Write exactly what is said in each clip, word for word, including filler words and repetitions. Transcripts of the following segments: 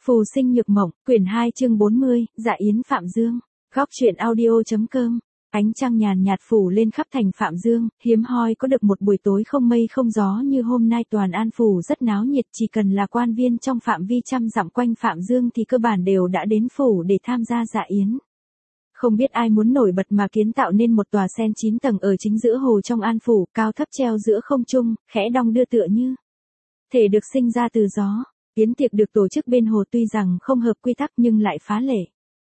Phù sinh nhược mộng, quyển hai chương bốn mươi, Dạ Yến Phạm Dương. Góc truyện audio.com. Ánh trăng nhàn nhạt phủ lên khắp thành Phạm Dương, hiếm hoi có được một buổi tối không mây không gió như hôm nay. Toàn An phủ rất náo nhiệt, chỉ cần là quan viên trong phạm vi trăm dặm quanh Phạm Dương thì cơ bản đều đã đến phủ để tham gia dạ yến. Không biết ai muốn nổi bật mà kiến tạo nên một tòa sen chín tầng ở chính giữa hồ trong An phủ, cao thấp treo giữa không trung, khẽ đong đưa tựa như thể được sinh ra từ gió. Yến tiệc được tổ chức bên hồ tuy rằng không hợp quy tắc nhưng lại phá lệ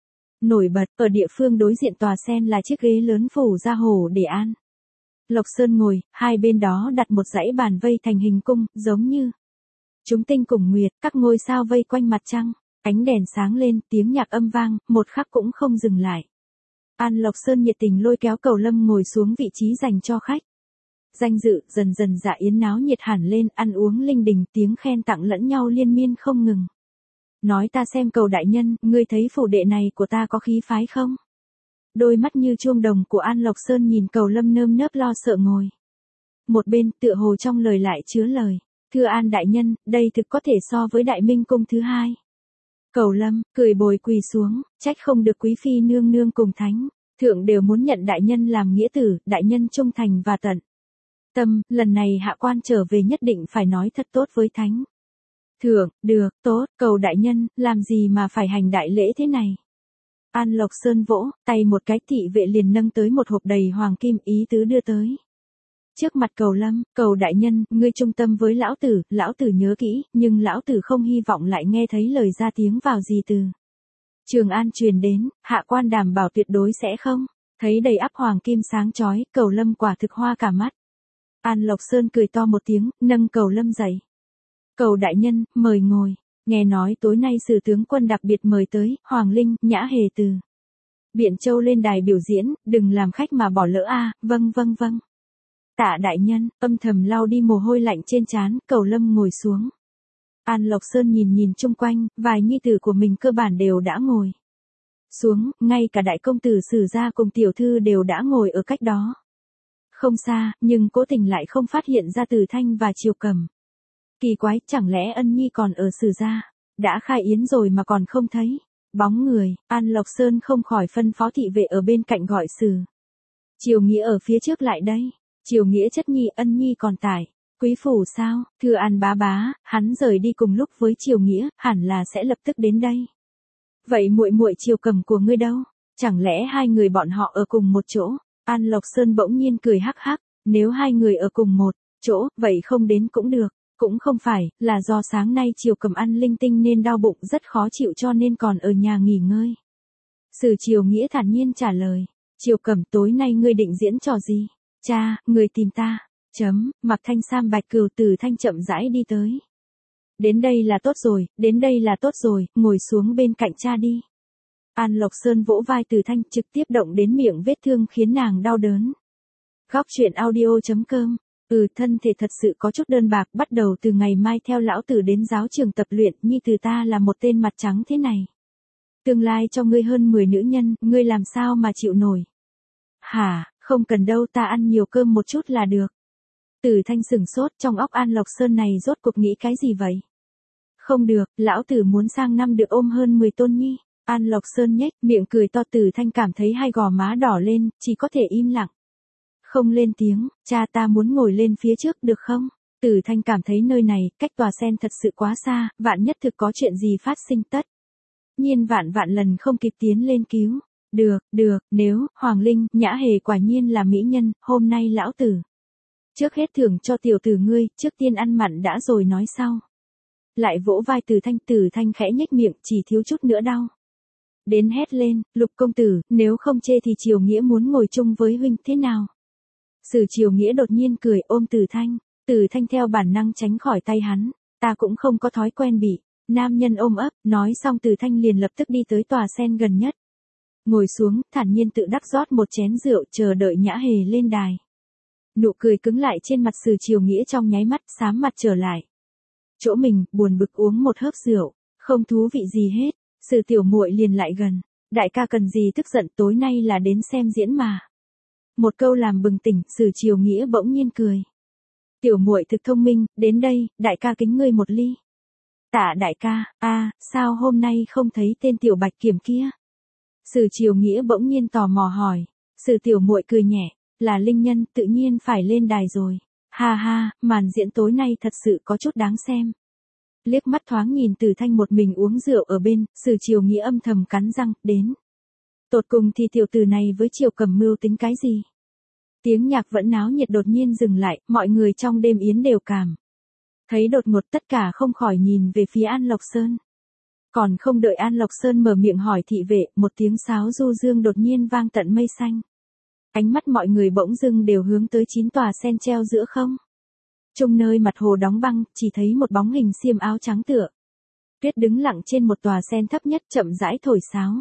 nổi bật. Ở địa phương đối diện tòa sen là chiếc ghế lớn phủ ra hồ để An Lộc Sơn ngồi, hai bên đó đặt một dãy bàn vây thành hình cung, giống như chúng tinh cùng nguyệt, các ngôi sao vây quanh mặt trăng. Ánh đèn sáng lên, tiếng nhạc âm vang, một khắc cũng không dừng lại. An Lộc Sơn nhiệt tình lôi kéo Cầu Lâm ngồi xuống vị trí dành cho khách danh dự. Dần dần dạ yến náo nhiệt hẳn lên, ăn uống linh đình, tiếng khen tặng lẫn nhau liên miên không ngừng. Nói ta xem Cầu đại nhân, ngươi thấy phủ đệ này của ta có khí phái không? Đôi mắt như chuông đồng của An Lộc Sơn nhìn Cầu Lâm nơm nớp lo sợ ngồi một bên, tựa hồ trong lời lại chứa lời. Thưa An đại nhân, đây thực có thể so với Đại Minh cung thứ hai. Cầu Lâm cười bồi quỳ xuống, trách không được quý phi nương nương cùng thánh thượng đều muốn nhận đại nhân làm nghĩa tử. Đại nhân trung thành và tận tâm, lần này hạ quan trở về nhất định phải nói thật tốt với thánh thượng. Được, tốt, Cầu đại nhân, làm gì mà phải hành đại lễ thế này? An Lộc Sơn vỗ tay một cái, thị vệ liền nâng tới một hộp đầy hoàng kim, ý tứ đưa tới trước mặt Cầu Lâm. Cầu đại nhân, ngươi trung tâm với lão tử, lão tử nhớ kỹ, nhưng lão tử không hy vọng lại nghe thấy lời ra tiếng vào gì từ Trường An truyền đến, hạ quan đảm bảo tuyệt đối sẽ không. Thấy đầy ắp hoàng kim sáng chói, Cầu Lâm quả thực hoa cả mắt. An Lộc Sơn cười to một tiếng, nâng Cầu Lâm dậy. Cầu đại nhân, mời ngồi. Nghe nói tối nay sử tướng quân đặc biệt mời tới, Hoàng Linh, Nhã Hề từ Biện Châu lên đài biểu diễn, đừng làm khách mà bỏ lỡ a. À. Vâng vâng vâng. Tạ đại nhân, âm thầm lau đi mồ hôi lạnh trên trán, Cầu Lâm ngồi xuống. An Lộc Sơn nhìn nhìn chung quanh, vài nhi tử của mình cơ bản đều đã ngồi xuống, ngay cả đại công tử Sử gia cùng tiểu thư đều đã ngồi ở cách đó không xa, nhưng cố tình lại không phát hiện ra Từ Thanh và Triều Cẩm. Kỳ quái, chẳng lẽ Ân Nhi còn ở Sử gia? Đã khai yến rồi mà còn không thấy bóng người. An Lộc Sơn không khỏi phân phó thị vệ ở bên cạnh gọi Sử Triều Nghĩa ở phía trước lại đây. Triều Nghĩa chất nhi, Ân Nhi còn tại quý phủ sao? Thưa An bá bá, hắn rời đi cùng lúc với Triều Nghĩa, hẳn là sẽ lập tức đến đây. Vậy muội muội Triều Cẩm của ngươi đâu? Chẳng lẽ hai người bọn họ ở cùng một chỗ? An Lộc Sơn bỗng nhiên cười hắc hắc, nếu hai người ở cùng một chỗ, vậy không đến cũng được. Cũng không phải, là do sáng nay Triều Cẩm ăn linh tinh nên đau bụng rất khó chịu cho nên còn ở nhà nghỉ ngơi. Sử Triều Nghĩa thản nhiên trả lời. Triều Cẩm, tối nay ngươi định diễn trò gì? Cha, người tìm ta. Chấm, mặc thanh sam bạch cừu. Từ Thanh chậm rãi đi tới. Đến đây là tốt rồi, đến đây là tốt rồi, ngồi xuống bên cạnh cha đi. An Lộc Sơn vỗ vai Từ Thanh, trực tiếp động đến miệng vết thương khiến nàng đau đớn. Góc truyện audio.com. Ừ, thân thể thật sự có chút đơn bạc, bắt đầu từ ngày mai theo lão tử đến giáo trường tập luyện. Nhi từ ta là một tên mặt trắng thế này, tương lai cho ngươi hơn mười nữ nhân, ngươi làm sao mà chịu nổi? Hả, không cần đâu, ta ăn nhiều cơm một chút là được. Từ Thanh sửng sốt, trong óc An Lộc Sơn này rốt cuộc nghĩ cái gì vậy? Không được, lão tử muốn sang năm được ôm hơn mười tôn nhi. An Lộc Sơn nhếch miệng cười to. Từ Thanh cảm thấy hai gò má đỏ lên, chỉ có thể im lặng không lên tiếng. Cha, ta muốn ngồi lên phía trước được không? Từ Thanh cảm thấy nơi này, cách tòa sen thật sự quá xa, vạn nhất thực có chuyện gì phát sinh tất nhiên vạn vạn lần không kịp tiến lên cứu. Được, được, nếu, Hoàng Linh, Nhã Hề quả nhiên là mỹ nhân, hôm nay lão tử trước hết thưởng cho tiểu tử ngươi, trước tiên ăn mặn đã rồi nói sau. Lại vỗ vai Từ Thanh. Từ Thanh khẽ nhếch miệng, chỉ thiếu chút nữa đau đến hét lên. Lục công tử, nếu không chê thì Triều Nghĩa muốn ngồi chung với huynh thế nào? Sử Triều Nghĩa đột nhiên cười, ôm Từ Thanh. Từ Thanh theo bản năng tránh khỏi tay hắn. Ta cũng không có thói quen bị nam nhân ôm ấp. Nói xong Từ Thanh liền lập tức đi tới tòa sen gần nhất. Ngồi xuống, thản nhiên tự đắc rót một chén rượu, chờ đợi Nhã Hề lên đài. Nụ cười cứng lại trên mặt Sử Triều Nghĩa trong nháy mắt, xám mặt trở lại chỗ mình, buồn bực uống một hớp rượu. Không thú vị gì hết. Sử tiểu muội liền lại gần. Đại ca cần gì tức giận, tối nay là đến xem diễn mà. Một câu làm bừng tỉnh, Sử Triều Nghĩa bỗng nhiên cười. Tiểu muội thực thông minh, đến đây, đại ca kính ngươi một ly. Tạ đại ca, a, sao hôm nay không thấy tên tiểu bạch kiểm kia? Sử Triều Nghĩa bỗng nhiên tò mò hỏi. Sử tiểu muội cười nhẹ, là linh nhân tự nhiên phải lên đài rồi. Ha ha, màn diễn tối nay thật sự có chút đáng xem. Liếc mắt thoáng nhìn Tử Thanh một mình uống rượu ở bên, Sử Triều Nghĩa âm thầm cắn răng, đến. Tột cùng thì tiểu tử này với Triều Cầm mưu tính cái gì? Tiếng nhạc vẫn náo nhiệt đột nhiên dừng lại, mọi người trong đêm yến đều cảm. Thấy đột ngột tất cả không khỏi nhìn về phía An Lộc Sơn. Còn không đợi An Lộc Sơn mở miệng hỏi thị vệ, một tiếng sáo du dương đột nhiên vang tận mây xanh. Ánh mắt mọi người bỗng dưng đều hướng tới chín tòa sen treo giữa không. Trung nơi mặt hồ đóng băng, chỉ thấy một bóng hình xiêm áo trắng tựa. Tuyết đứng lặng trên một tòa sen thấp nhất chậm rãi thổi sáo.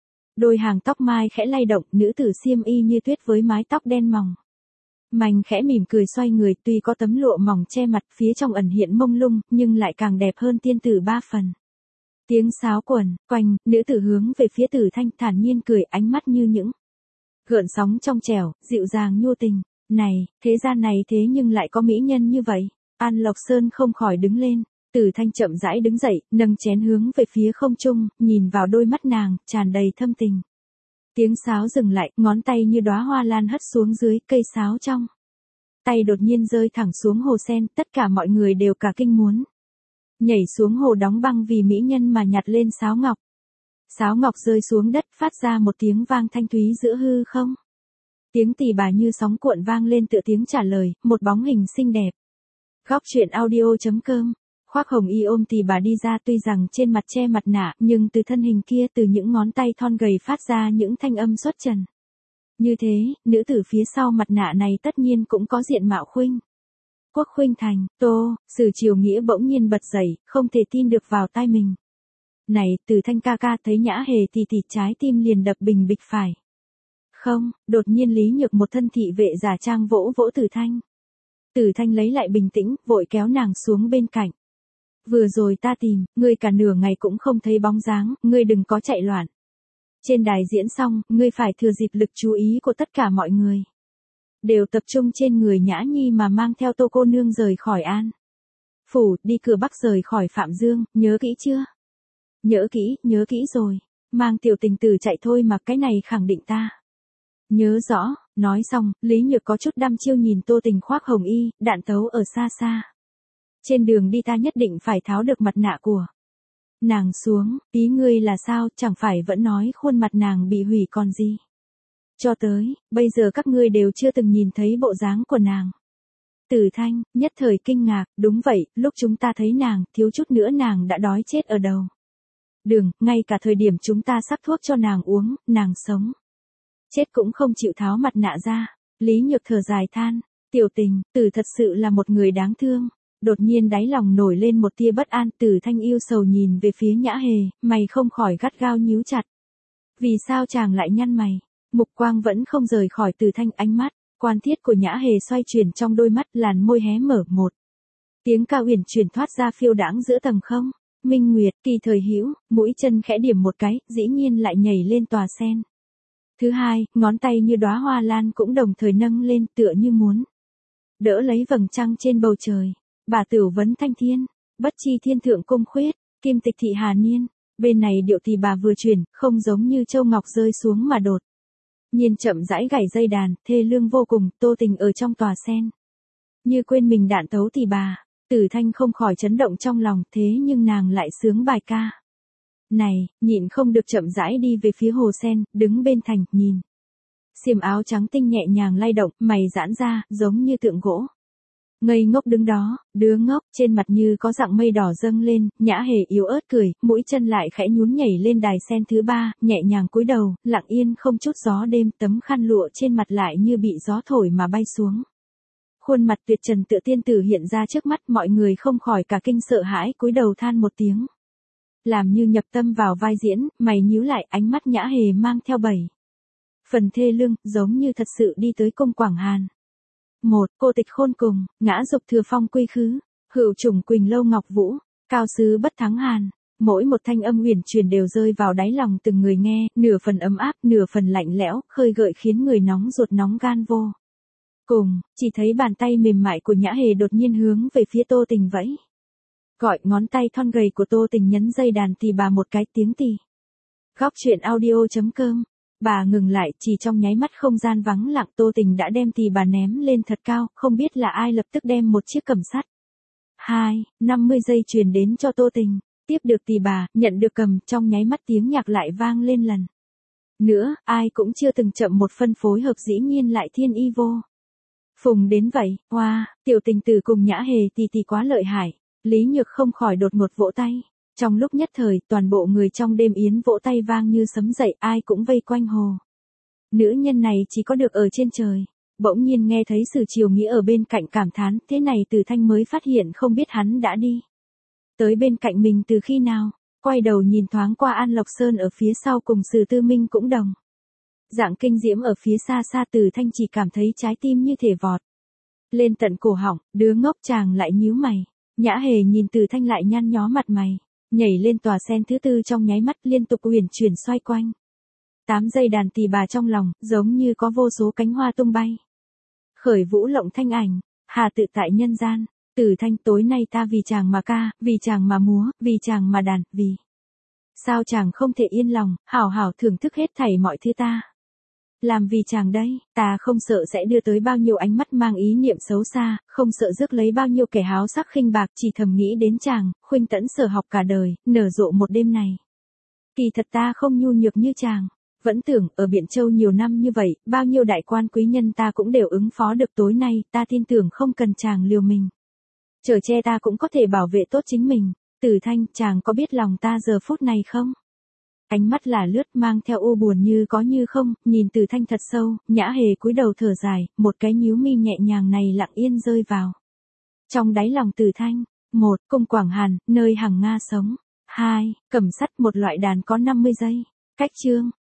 Đôi hàng tóc mai khẽ lay động, nữ tử xiêm y như tuyết với mái tóc đen mỏng. Mành khẽ mỉm cười xoay người, tuy có tấm lụa mỏng che mặt, phía trong ẩn hiện mông lung, nhưng lại càng đẹp hơn tiên tử ba phần. Tiếng sáo quần, quanh, nữ tử hướng về phía Tử Thanh thản nhiên cười, ánh mắt như những gợn sóng trong trẻo, dịu dàng nhu tình. Này, thế gian này thế nhưng lại có mỹ nhân như vậy. An Lộc Sơn không khỏi đứng lên. Tử Thanh chậm rãi đứng dậy, nâng chén hướng về phía không trung, nhìn vào đôi mắt nàng, tràn đầy thâm tình. Tiếng sáo dừng lại, ngón tay như đóa hoa lan hất xuống dưới, cây sáo trong tay đột nhiên rơi thẳng xuống hồ sen, tất cả mọi người đều cả kinh muốn nhảy xuống hồ đóng băng vì mỹ nhân mà nhặt lên sáo ngọc. Sáo ngọc rơi xuống đất, phát ra một tiếng vang thanh thúy giữa hư không. Tiếng tỳ bà như sóng cuộn vang lên tựa tiếng trả lời, một bóng hình xinh đẹp. Góc truyện audio chấm com. Khoác hồng y ôm tỳ bà đi ra, tuy rằng trên mặt che mặt nạ, nhưng từ thân hình kia, từ những ngón tay thon gầy phát ra những thanh âm xuất trần. Như thế, nữ tử phía sau mặt nạ này tất nhiên cũng có diện mạo khuynh. Quốc khuynh thành, Tô, Sử Triều Nghĩa bỗng nhiên bật dậy, không thể tin được vào tai mình. Này, Tử Thanh ca ca, thấy Nhã Hề thì thì trái tim liền đập bình bịch phải. Không, đột nhiên Lý Nhược một thân thị vệ giả trang vỗ vỗ Tử Thanh. Tử Thanh lấy lại bình tĩnh, vội kéo nàng xuống bên cạnh. Vừa rồi ta tìm, ngươi cả nửa ngày cũng không thấy bóng dáng, ngươi đừng có chạy loạn. Trên đài diễn xong, ngươi phải thừa dịp lực chú ý của tất cả mọi người. Đều tập trung trên người Nhã Nhi mà mang theo Tô cô nương rời khỏi An Phủ, đi cửa Bắc rời khỏi Phạm Dương, nhớ kỹ chưa? Nhớ kỹ, nhớ kỹ rồi. Mang tiểu tình tử chạy thôi mà, cái này khẳng định ta nhớ rõ. Nói xong, Lý Nhược có chút đăm chiêu nhìn Tô Tình khoác hồng y, đạn tấu ở xa xa. Trên đường đi ta nhất định phải tháo được mặt nạ của nàng xuống. Ý ngươi là sao, chẳng phải vẫn nói khuôn mặt nàng bị hủy còn gì? Cho tới bây giờ các ngươi đều chưa từng nhìn thấy bộ dáng của nàng. Tử Thanh nhất thời kinh ngạc, đúng vậy, lúc chúng ta thấy nàng, thiếu chút nữa nàng đã đói chết ở đầu đường, ngay cả thời điểm chúng ta sắp thuốc cho nàng uống, nàng sống chết cũng không chịu tháo mặt nạ ra. Lý Nhược thở dài than, tiểu tình, Tử thật sự là một người đáng thương. Đột nhiên đáy lòng nổi lên một tia bất an, Tử Thanh yêu sầu nhìn về phía Nhã Hề, mày không khỏi gắt gao nhíu chặt. Vì sao chàng lại nhăn mày? Mục quang vẫn không rời khỏi Tử Thanh, ánh mắt quan thiết của Nhã Hề xoay chuyển trong đôi mắt, làn môi hé mở, một tiếng cao huyền truyền thoát ra phiêu đãng giữa tầng không. Minh Nguyệt, Kỳ Thời Hữu, mũi chân khẽ điểm một cái, dĩ nhiên lại nhảy lên tòa sen. Thứ hai, ngón tay như đóa hoa lan cũng đồng thời nâng lên, tựa như muốn đỡ lấy vầng trăng trên bầu trời. Bà Tửu vấn thanh thiên, bất chi thiên thượng cung khuyết, kim tịch thị hà niên. Bên này điệu thì bà vừa chuyển, không giống như châu ngọc rơi xuống mà đột nhiên chậm rãi gảy dây đàn, thê lương vô cùng. Tô Tình ở trong tòa sen như quên mình đạn tấu thì bà Tử Thanh không khỏi chấn động trong lòng, thế nhưng nàng lại sướng bài ca này, nhịn không được chậm rãi đi về phía hồ sen, đứng bên thành, nhìn xiêm áo trắng tinh nhẹ nhàng lay động, mày giãn ra, giống như tượng gỗ. Ngây ngốc đứng đó, đứa ngốc, trên mặt như có dạng mây đỏ dâng lên. Nhã Hề yếu ớt cười, mũi chân lại khẽ nhún nhảy lên đài sen thứ ba, nhẹ nhàng cúi đầu, lặng yên không chút gió đêm, tấm khăn lụa trên mặt lại như bị gió thổi mà bay xuống. Khuôn mặt tuyệt trần tựa tiên tử hiện ra trước mắt, mọi người không khỏi cả kinh sợ hãi, cúi đầu than một tiếng. Làm như nhập tâm vào vai diễn, mày nhíu lại, ánh mắt Nhã Hề mang theo bảy phần thê lương, giống như thật sự đi tới cung Quảng Hàn. Một, cô tịch khôn cùng, ngã dục thừa phong quy khứ, hữu trùng quỳnh lâu ngọc vũ, cao sứ bất thắng hàn. Mỗi một thanh âm huyền truyền đều rơi vào đáy lòng từng người nghe, nửa phần ấm áp, nửa phần lạnh lẽo, khơi gợi khiến người nóng ruột nóng gan vô cùng. Chỉ thấy bàn tay mềm mại của Nhã Hề đột nhiên hướng về phía Tô Tình vẫy Gọi ngón tay thon gầy của Tô Tình nhấn dây đàn tỳ bà một cái tiếng tỳ. Góc chuyện audio.com. Bà ngừng lại, chỉ trong nháy mắt không gian vắng lặng Tô Tình đã đem tỳ bà ném lên thật cao, không biết là ai lập tức đem một chiếc cầm sắt. Hai, năm mươi giây truyền đến cho Tô Tình. Tiếp được tỳ bà, nhận được cầm, trong nháy mắt tiếng nhạc lại vang lên lần nữa, ai cũng chưa từng chậm một phân phối hợp dĩ nhiên lại thiên y vô phùng đến vậy. Hoa, wow, Tiểu Tình Tử cùng Nhã Hề tì tì quá lợi hại. Lý Nhược không khỏi đột ngột vỗ tay. Trong lúc nhất thời, toàn bộ người trong đêm yến vỗ tay vang như sấm dậy, ai cũng vây quanh hồ. Nữ nhân này chỉ có được ở trên trời. Bỗng nhiên nghe thấy Sử Triều Nghĩa ở bên cạnh cảm thán, thế này Từ Thanh mới phát hiện không biết hắn đã đi tới bên cạnh mình từ khi nào. Quay đầu nhìn thoáng qua An Lộc Sơn ở phía sau cùng Sử Tư Minh cũng đồng dạng kinh diễm ở phía xa xa. Từ Thanh chỉ cảm thấy trái tim như thể vọt lên tận cổ họng, đứa ngốc chàng lại nhíu mày. Nhã Hề nhìn Từ Thanh lại nhăn nhó mặt mày, nhảy lên tòa sen thứ tư trong nháy mắt liên tục uyển chuyển xoay quanh. Tám giây đàn tỳ bà trong lòng, giống như có vô số cánh hoa tung bay. Khởi vũ lộng thanh ảnh, hà tự tại nhân gian. Từ Thanh, tối nay ta vì chàng mà ca, vì chàng mà múa, vì chàng mà đàn, vì sao chàng không thể yên lòng, hảo hảo thưởng thức hết thảy mọi thứ ta làm vì chàng đây. Ta không sợ sẽ đưa tới bao nhiêu ánh mắt mang ý niệm xấu xa, không sợ rước lấy bao nhiêu kẻ háo sắc khinh bạc, chỉ thầm nghĩ đến chàng, khuynh tẫn sở học cả đời, nở rộ một đêm này. Kỳ thật ta không nhu nhược như chàng, vẫn tưởng ở Biện Châu nhiều năm như vậy, bao nhiêu đại quan quý nhân ta cũng đều ứng phó được, tối nay, ta tin tưởng không cần chàng liều mình chở che ta cũng có thể bảo vệ tốt chính mình. Từ Thanh, chàng có biết lòng ta giờ phút này không? Ánh mắt là lướt mang theo u buồn như có như không, nhìn Từ Thanh thật sâu. Nhã Hề cúi đầu thở dài, một cái nhíu mi nhẹ nhàng này lặng yên rơi vào trong đáy lòng Từ Thanh. Một, cung Quảng Hàn, nơi hằng Nga sống. Hai, cầm sắt, một loại đàn có năm mươi giây. Cách chương.